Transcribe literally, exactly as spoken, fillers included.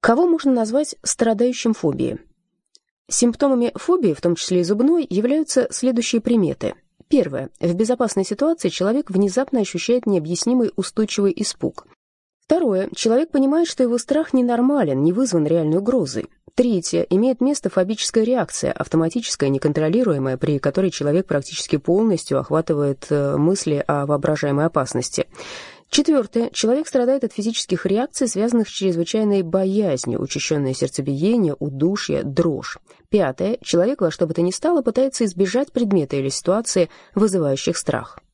Кого можно назвать страдающим фобией? Симптомами фобии, в том числе и зубной, являются следующие приметы. Первое. В безопасной ситуации человек внезапно ощущает необъяснимый устойчивый испуг. Второе. Человек понимает, что его страх ненормален, не вызван реальной угрозой. Третье. Имеет место фобическая реакция, автоматическая, неконтролируемая, при которой человек практически полностью охватывает мысли о воображаемой опасности. Четвертое. Человек страдает от физических реакций, связанных с чрезвычайной боязнью, учащенное сердцебиение, удушье, дрожь. Пятое. Человек во что бы то ни стало пытается избежать предмета или ситуации, вызывающих страх.